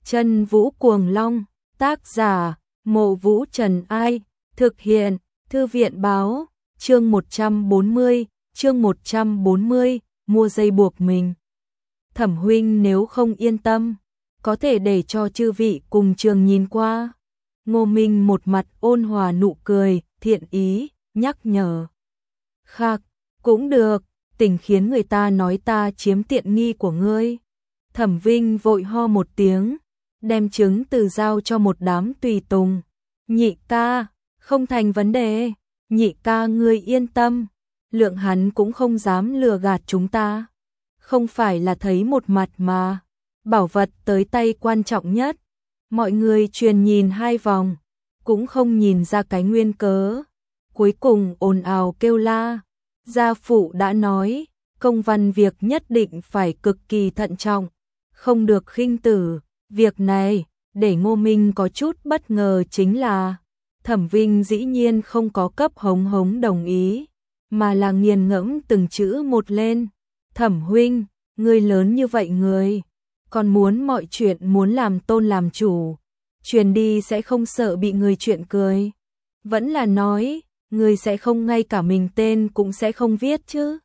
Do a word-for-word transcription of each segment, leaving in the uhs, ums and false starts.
Chân Vũ Cuồng Long, tác giả, Mộ Vũ Trần Ai, thực hiện, Thư viện báo, chương một trăm bốn mươi, chương một trăm bốn mươi, mua dây buộc mình. Thẩm huynh nếu không yên tâm, có thể để cho chư vị cùng trường nhìn qua. Ngô Minh một mặt ôn hòa nụ cười, thiện ý, nhắc nhở. Khắc, cũng được, tình khiến người ta nói ta chiếm tiện nghi của ngươi. Thẩm Vinh vội ho một tiếng, đem trứng từ giao cho một đám tùy tùng. Nhị ca, không thành vấn đề, nhị ca ngươi yên tâm, lượng hắn cũng không dám lừa gạt chúng ta. Không phải là thấy một mặt mà, bảo vật tới tay quan trọng nhất. Mọi người truyền nhìn hai vòng, cũng không nhìn ra cái nguyên cớ. Cuối cùng ồn ào kêu la. Gia phụ đã nói, công văn việc nhất định phải cực kỳ thận trọng, không được khinh tử. Việc này, để Ngô Minh có chút bất ngờ chính là, Thẩm Vinh dĩ nhiên không có cấp hống hống đồng ý, mà là nghiền ngẫm từng chữ một lên. Thẩm huynh, ngươi lớn như vậy người, còn muốn mọi chuyện muốn làm tôn làm chủ, truyền đi sẽ không sợ bị người chuyện cười. Vẫn là nói, người sẽ không ngay cả mình tên cũng sẽ không viết chứ.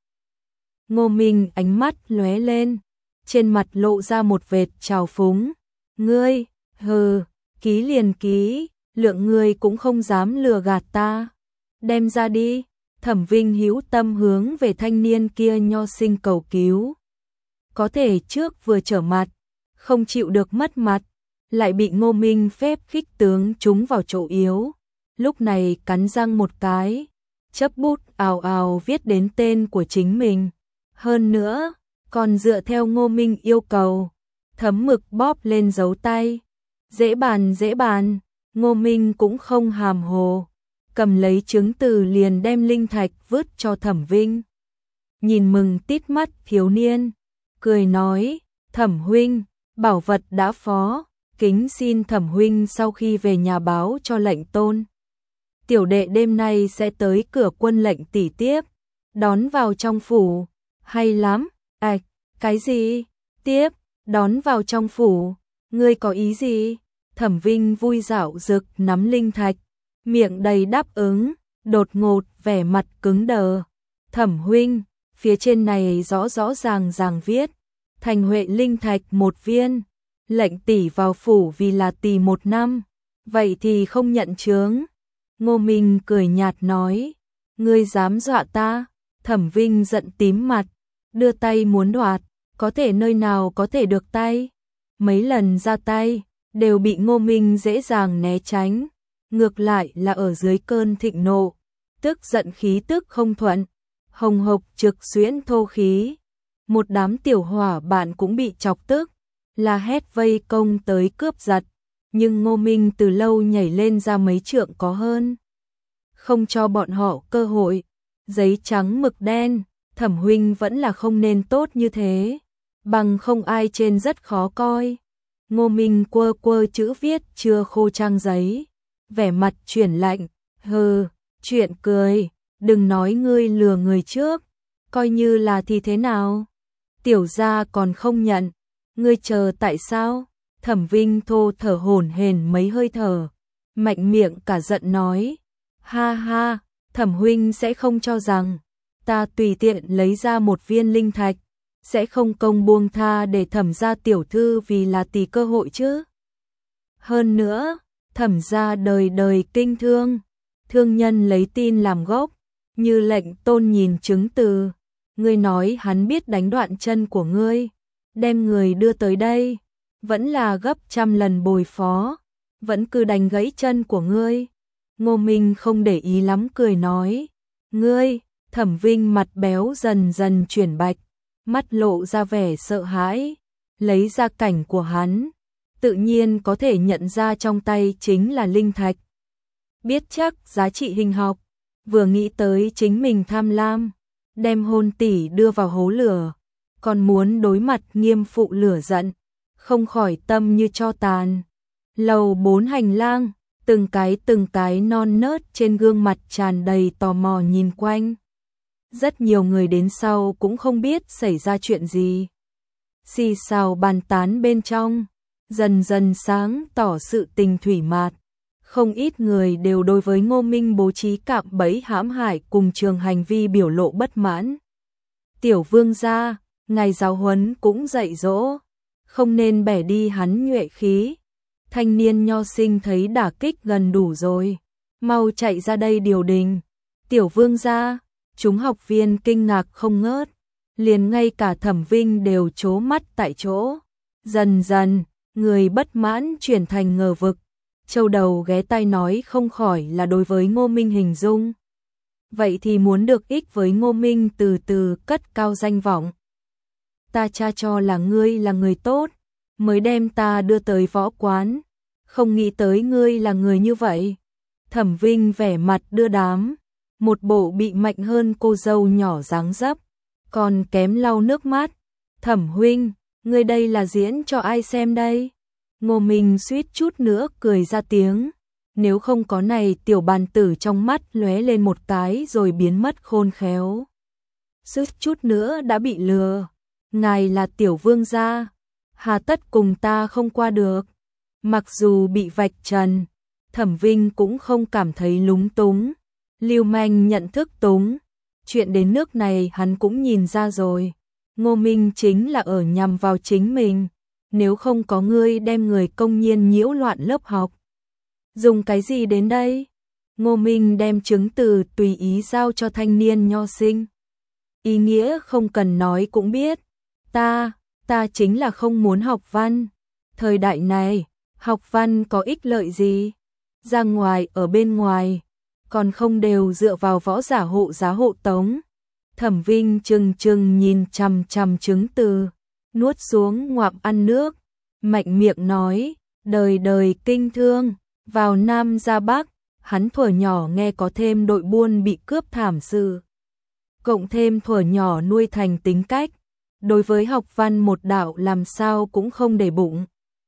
Ngô Minh ánh mắt lóe lên, trên mặt lộ ra một vệt trào phúng. Ngươi, hừ, ký liền ký, lượng ngươi cũng không dám lừa gạt ta. Đem ra đi. Thẩm Vinh hữu tâm hướng về thanh niên kia nho sinh cầu cứu. Có thể trước vừa trở mặt, không chịu được mất mặt, lại bị Ngô Minh phép khích tướng trúng vào chỗ yếu. Lúc này cắn răng một cái, chấp bút ào ào viết đến tên của chính mình. Hơn nữa, còn dựa theo Ngô Minh yêu cầu, thấm mực bóp lên dấu tay. Dễ bàn dễ bàn, Ngô Minh cũng không hàm hồ, cầm lấy chứng từ liền đem linh thạch vứt cho Thẩm Vinh. Nhìn mừng tít mắt thiếu niên, cười nói, Thẩm huynh, bảo vật đã phó, kính xin Thẩm huynh sau khi về nhà báo cho lệnh tôn. Tiểu đệ đêm nay sẽ tới cửa quân lệnh tỷ tiếp, đón vào trong phủ. Hay lắm, ạch, cái gì? Tiếp, đón vào trong phủ, ngươi có ý gì? Thẩm Vinh vui dạo rực nắm linh thạch, miệng đầy đáp ứng, đột ngột vẻ mặt cứng đờ. Thẩm huynh, phía trên này rõ rõ ràng ràng viết, thành huệ linh thạch một viên, lệnh tỷ vào phủ vì là tỷ một năm, vậy thì không nhận chướng. Ngô Minh cười nhạt nói, ngươi dám dọa ta? Thẩm Vinh giận tím mặt, đưa tay muốn đoạt, có thể nơi nào có thể được tay. Mấy lần ra tay, đều bị Ngô Minh dễ dàng né tránh, ngược lại là ở dưới cơn thịnh nộ, tức giận khí tức không thuận, hồng hộc trực xuyễn thô khí. Một đám tiểu hỏa bạn cũng bị chọc tức, la hét vây công tới cướp giật, nhưng Ngô Minh từ lâu nhảy lên ra mấy trượng có hơn, không cho bọn họ cơ hội. Giấy trắng mực đen, Thẩm huynh vẫn là không nên tốt như thế, bằng không ai trên rất khó coi. Ngô Minh quơ quơ chữ viết chưa khô trang giấy, vẻ mặt chuyển lạnh, hừ, chuyện cười, đừng nói ngươi lừa người trước, coi như là thì thế nào? Tiểu gia còn không nhận, ngươi chờ tại sao? Thẩm Vinh thô thở hổn hển mấy hơi thở, mạnh miệng cả giận nói, ha ha, Thẩm huynh sẽ không cho rằng ta tùy tiện lấy ra một viên linh thạch, sẽ không công buông tha để Thẩm gia tiểu thư vì là tỷ cơ hội chứ? Hơn nữa, Thẩm gia đời đời kinh thương, thương nhân lấy tin làm gốc, như lệnh tôn nhìn chứng từ, ngươi nói hắn biết đánh đoạn chân của ngươi, đem người đưa tới đây, vẫn là gấp trăm lần bồi phó, vẫn cứ đánh gãy chân của ngươi. Ngô Minh không để ý lắm cười nói, ngươi. Thẩm Vinh mặt béo dần dần chuyển bạch, mắt lộ ra vẻ sợ hãi, lấy ra cảnh của hắn, tự nhiên có thể nhận ra trong tay chính là linh thạch. Biết chắc giá trị hình học, vừa nghĩ tới chính mình tham lam, đem hôn tỷ đưa vào hố lửa, còn muốn đối mặt nghiêm phụ lửa giận, không khỏi tâm như tro tàn. Lầu bốn hành lang, từng cái từng cái non nớt trên gương mặt tràn đầy tò mò nhìn quanh. Rất nhiều người đến sau cũng không biết xảy ra chuyện gì. Xì xào bàn tán bên trong, dần dần sáng tỏ sự tình thủy mạt. Không ít người đều đối với Ngô Minh bố trí cạm bẫy hãm hại cùng trường hành vi biểu lộ bất mãn. Tiểu vương gia, ngài giáo huấn cũng dạy dỗ, không nên bẻ đi hắn nhuệ khí. Thanh niên nho sinh thấy đả kích gần đủ rồi, mau chạy ra đây điều đình. Tiểu vương gia, chúng học viên kinh ngạc không ngớt, liền ngay cả Thẩm Vinh đều trố mắt tại chỗ. Dần dần, người bất mãn chuyển thành ngờ vực. Châu đầu ghé tai nói không khỏi là đối với Ngô Minh hình dung. Vậy thì muốn được ích với Ngô Minh từ từ cất cao danh vọng. Ta cha cho là ngươi là người tốt, mới đem ta đưa tới võ quán, không nghĩ tới ngươi là người như vậy. Thẩm Vinh vẻ mặt đưa đám, một bộ bị mạnh hơn cô dâu nhỏ dáng dấp, còn kém lau nước mắt. Thẩm huynh, ngươi đây là diễn cho ai xem đây? Ngô Minh suýt chút nữa cười ra tiếng, nếu không có này tiểu bàn tử trong mắt lóe lên một cái rồi biến mất khôn khéo. Suýt chút nữa đã bị lừa, ngài là tiểu vương gia, hà tất cùng ta không qua được. Mặc dù bị vạch trần, Thẩm Vinh cũng không cảm thấy lúng túng. Lưu manh nhận thức túng, chuyện đến nước này hắn cũng nhìn ra rồi. Ngô Minh chính là ở nhằm vào chính mình, nếu không có ngươi đem người công nhiên nhiễu loạn lớp học. Dùng cái gì đến đây? Ngô Minh đem chứng từ tùy ý giao cho thanh niên nho sinh. Ý nghĩa không cần nói cũng biết, ta, ta chính là không muốn học văn. Thời đại này, học văn có ích lợi gì? Ra ngoài ở bên ngoài, còn không đều dựa vào võ giả hộ giá hộ tống. Thẩm Vinh trừng trừng nhìn chằm chằm chứng từ, nuốt xuống ngoạm ăn nước, mạnh miệng nói, đời đời kinh thương, vào Nam ra Bắc, hắn thuở nhỏ nghe có thêm đội buôn bị cướp thảm sự. Cộng thêm thuở nhỏ nuôi thành tính cách, đối với học văn một đạo làm sao cũng không để bụng.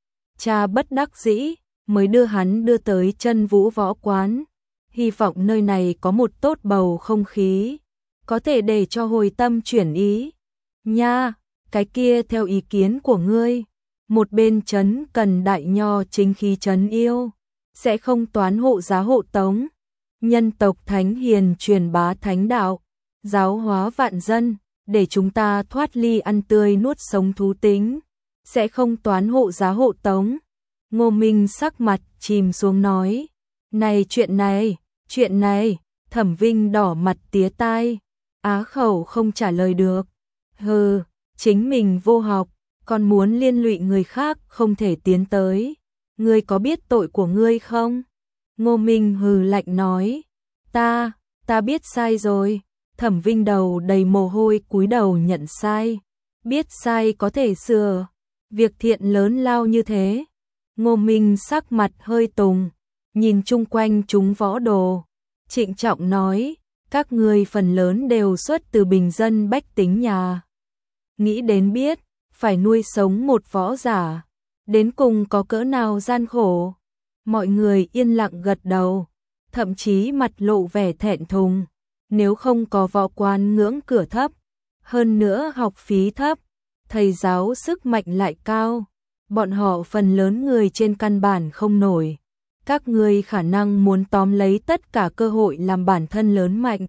Cha bất đắc dĩ, mới đưa hắn đưa tới Chân Vũ võ quán, hy vọng nơi này có một tốt bầu không khí, có thể để cho hồi tâm chuyển ý. Nha, cái kia theo ý kiến của ngươi, một bên trấn cần đại nho chính khí trấn yêu, sẽ không toán hộ giá hộ tống, nhân tộc thánh hiền truyền bá thánh đạo, giáo hóa vạn dân, để chúng ta thoát ly ăn tươi nuốt sống thú tính, sẽ không toán hộ giá hộ tống. Ngô Minh sắc mặt chìm xuống nói, này chuyện này, chuyện này, Thẩm Vinh đỏ mặt tía tai, á khẩu không trả lời được. Hừ, chính mình vô học, còn muốn liên lụy người khác không thể tiến tới. Ngươi có biết tội của ngươi không? Ngô Minh hừ lạnh nói, ta, ta biết sai rồi. Thẩm Vinh đầu đầy mồ hôi cúi đầu nhận sai. Biết sai có thể sửa, việc thiện lớn lao như thế. Ngô Minh sắc mặt hơi tùng, nhìn chung quanh chúng võ đồ, trịnh trọng nói, các ngươi phần lớn đều xuất từ bình dân bách tính nhà. Nghĩ đến biết, phải nuôi sống một võ giả, đến cùng có cỡ nào gian khổ. Mọi người yên lặng gật đầu, thậm chí mặt lộ vẻ thẹn thùng. Nếu không có võ quán ngưỡng cửa thấp, hơn nữa học phí thấp, thầy giáo sức mạnh lại cao, bọn họ phần lớn người trên căn bản không nổi. Các ngươi khả năng muốn tóm lấy tất cả cơ hội làm bản thân lớn mạnh.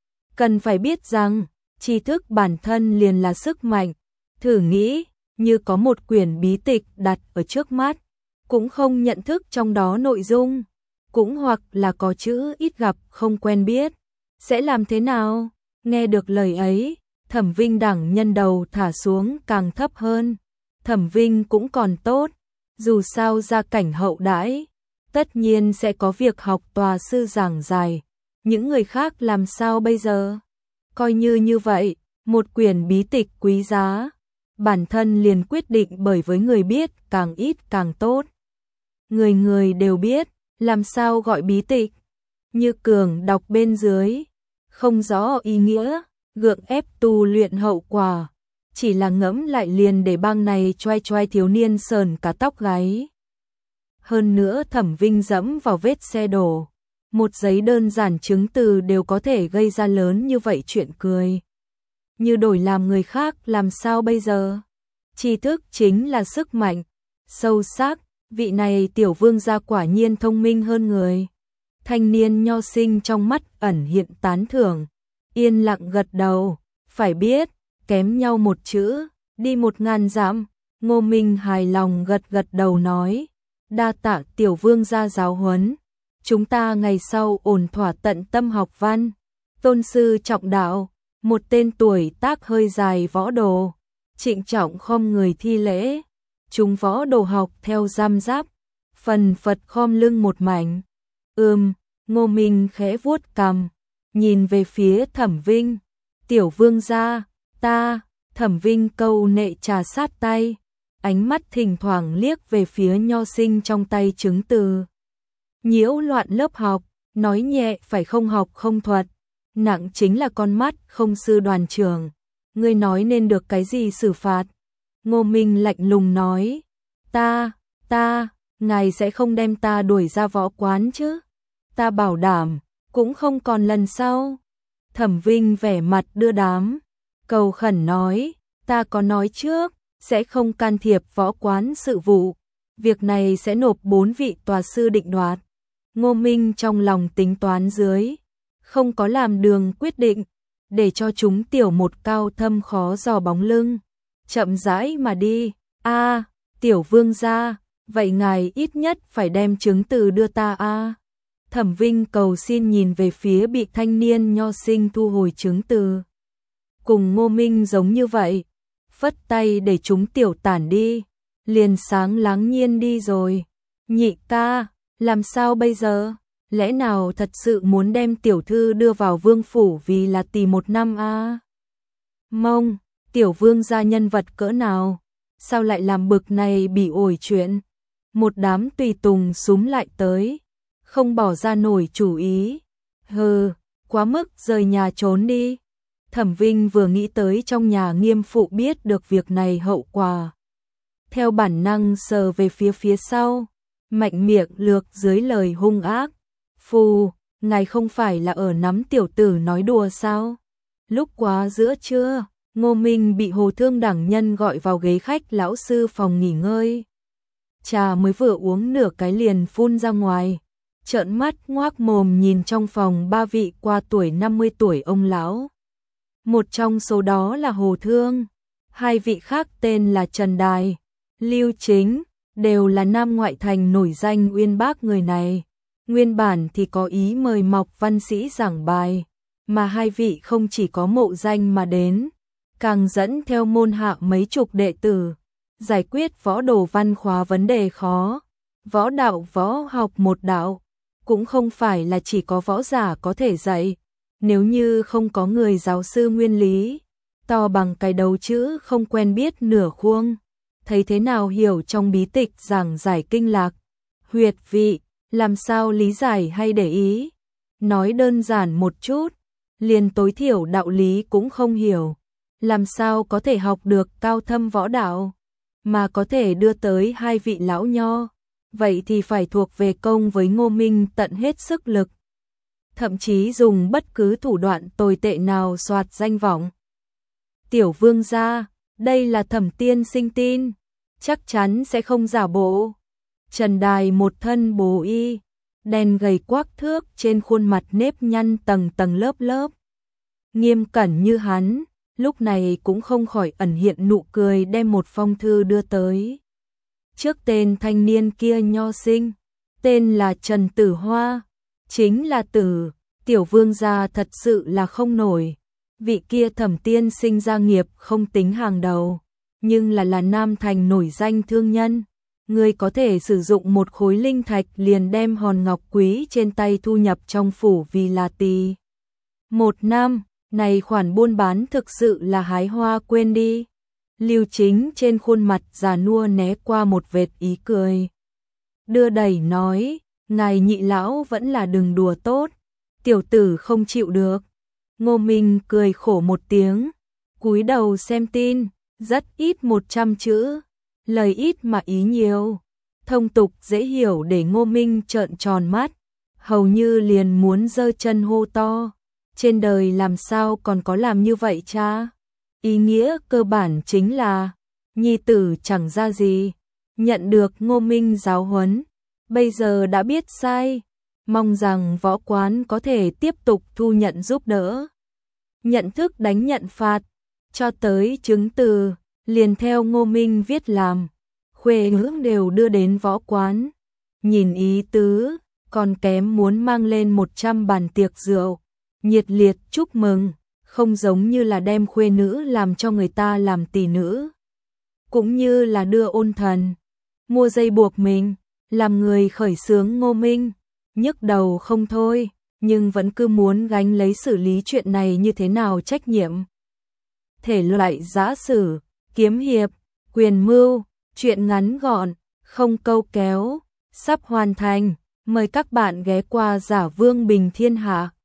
Cần phải biết rằng, tri thức bản thân liền là sức mạnh. Thử nghĩ, như có một quyển bí tịch đặt ở trước mắt, cũng không nhận thức trong đó nội dung, cũng hoặc là có chữ ít gặp không quen biết, sẽ làm thế nào? Nghe được lời ấy, Thẩm Vinh đẳng nhân đầu thả xuống càng thấp hơn. Thẩm Vinh cũng còn tốt, dù sao gia cảnh hậu đãi, tất nhiên sẽ có việc học tòa sư giảng giải. Những người khác làm sao bây giờ? Coi như như vậy, một quyển bí tịch quý giá, bản thân liền quyết định bởi với người biết càng ít càng tốt. Người người đều biết, làm sao gọi bí tịch? Như Cường đọc bên dưới, không rõ ý nghĩa, gượng ép tu luyện hậu quả, chỉ là ngẫm lại liền để bang này choai choai thiếu niên sờn cả tóc gáy. Hơn nữa Thẩm Vinh dẫm vào vết xe đổ, một giấy đơn giản chứng từ đều có thể gây ra lớn như vậy chuyện cười. Như đổi làm người khác làm sao bây giờ? Tri thức chính là sức mạnh, sâu sắc, vị này tiểu vương gia quả nhiên thông minh hơn người. Thanh niên nho sinh trong mắt ẩn hiện tán thưởng, yên lặng gật đầu, phải biết, kém nhau một chữ, đi một ngàn dặm. Ngô Minh hài lòng gật gật đầu nói, đa tạ tiểu vương gia giáo huấn, chúng ta ngày sau ổn thỏa tận tâm học văn. Tôn sư trọng đạo, một tên tuổi tác hơi dài võ đồ, trịnh trọng khom người thi lễ, chúng võ đồ học theo giam giáp, phần phật khom lưng một mảnh. Ừm, Ngô Minh khẽ vuốt cằm, nhìn về phía Thẩm Vinh, tiểu vương gia, ta. Thẩm Vinh câu nệ trà sát tay, ánh mắt thỉnh thoảng liếc về phía nho sinh trong tay chứng từ. Nhiễu loạn lớp học, nói nhẹ phải không học không thuật, nặng chính là con mắt không sư đoàn trưởng. Ngươi nói nên được cái gì xử phạt? Ngô Minh lạnh lùng nói, ta, ta, ngài sẽ không đem ta đuổi ra võ quán chứ? Ta bảo đảm, cũng không còn lần sau. Thẩm Vinh vẻ mặt đưa đám, cầu khẩn nói, ta có nói trước, sẽ không can thiệp võ quán sự vụ, việc này sẽ nộp bốn vị tòa sư định đoạt. Ngô Minh trong lòng tính toán dưới, không có làm đường quyết định, để cho chúng tiểu một cao thâm khó dò bóng lưng, chậm rãi mà đi. A, tiểu vương gia, vậy ngài ít nhất phải đem chứng từ đưa ta a. Thẩm Vinh cầu xin nhìn về phía bị thanh niên nho sinh thu hồi chứng từ. Cùng Ngô Minh giống như vậy, phất tay để chúng tiểu tản đi, liền sáng láng nhiên đi rồi. Nhị ca, làm sao bây giờ? Lẽ nào thật sự muốn đem tiểu thư đưa vào vương phủ vì là tì một năm a? À? Mông, tiểu vương gia nhân vật cỡ nào? Sao lại làm bực này bị ổi chuyện? Một đám tùy tùng súm lại tới, không bỏ ra nổi chủ ý. Hừ, quá mức, rời nhà trốn đi. Thẩm Vinh vừa nghĩ tới trong nhà nghiêm phụ biết được việc này hậu quả, theo bản năng sờ về phía phía sau, mạnh miệng lược dưới lời hung ác. Phù, ngài không phải là ở nắm tiểu tử nói đùa sao? Lúc quá giữa trưa, Ngô Minh bị Hồ Thương đẳng nhân gọi vào ghế khách lão sư phòng nghỉ ngơi. Trà mới vừa uống nửa cái liền phun ra ngoài, trợn mắt ngoác mồm nhìn trong phòng ba vị qua tuổi năm mươi tuổi ông lão. Một trong số đó là Hồ Thương, hai vị khác tên là Trần Đài, Lưu Chính, đều là nam ngoại thành nổi danh uyên bác người này. Nguyên bản thì có ý mời mọc văn sĩ giảng bài, mà hai vị không chỉ có mộ danh mà đến, càng dẫn theo môn hạ mấy chục đệ tử, giải quyết võ đồ văn khóa vấn đề khó. Võ đạo võ học một đạo, cũng không phải là chỉ có võ giả có thể dạy. Nếu như không có người giáo sư nguyên lý, to bằng cái đầu chữ không quen biết nửa khuôn, thấy thế nào hiểu trong bí tịch giảng giải kinh lạc, huyệt vị, làm sao lý giải hay để ý. Nói đơn giản một chút, liền tối thiểu đạo lý cũng không hiểu, làm sao có thể học được cao thâm võ đạo, mà có thể đưa tới hai vị lão nho, vậy thì phải thuộc về công với Ngô Minh tận hết sức lực, thậm chí dùng bất cứ thủ đoạn tồi tệ nào soạt danh vọng. Tiểu vương gia, đây là Thẩm tiên sinh tin, chắc chắn sẽ không giả bộ. Trần Đài một thân bố y, đen gầy quắc thước, trên khuôn mặt nếp nhăn tầng tầng lớp lớp. Nghiêm cẩn như hắn, lúc này cũng không khỏi ẩn hiện nụ cười, đem một phong thư đưa tới. Trước tên thanh niên kia nho sinh, tên là Trần Tử Hoa, chính là Tử, tiểu vương gia thật sự là không nổi. Vị kia Thẩm tiên sinh gia nghiệp không tính hàng đầu, nhưng là là Nam Thành nổi danh thương nhân. Người có thể sử dụng một khối linh thạch liền đem hòn ngọc quý trên tay thu nhập trong phủ vì là tì. Một năm, này khoản buôn bán thực sự là hái hoa quên đi. Lưu Chính trên khuôn mặt già nua né qua một vệt ý cười. Đưa đẩy nói, ngài nhị lão vẫn là đừng đùa tốt, tiểu tử không chịu được. Ngô Minh cười khổ một tiếng, cúi đầu xem tin, rất ít một trăm chữ. Lời ít mà ý nhiều, thông tục dễ hiểu để Ngô Minh trợn tròn mắt, hầu như liền muốn giơ chân hô to. Trên đời làm sao còn có làm như vậy cha? Ý nghĩa cơ bản chính là, nhi tử chẳng ra gì, nhận được Ngô Minh giáo huấn, bây giờ đã biết sai, mong rằng võ quán có thể tiếp tục thu nhận giúp đỡ. Nhận thức đánh nhận phạt, cho tới chứng từ, liền theo Ngô Minh viết làm, khuê ngưỡng đều đưa đến võ quán. Nhìn ý tứ, còn kém muốn mang lên một trăm bàn tiệc rượu, nhiệt liệt chúc mừng, không giống như là đem khuê nữ làm cho người ta làm tỷ nữ. Cũng như là đưa ôn thần, mua dây buộc mình, làm người khởi xướng Ngô Minh, nhức đầu không thôi, nhưng vẫn cứ muốn gánh lấy xử lý chuyện này như thế nào trách nhiệm. Thể loại giã sử, kiếm hiệp, quyền mưu, chuyện ngắn gọn, không câu kéo, sắp hoàn thành, mời các bạn ghé qua Giả Vương Bình Thiên Hạ.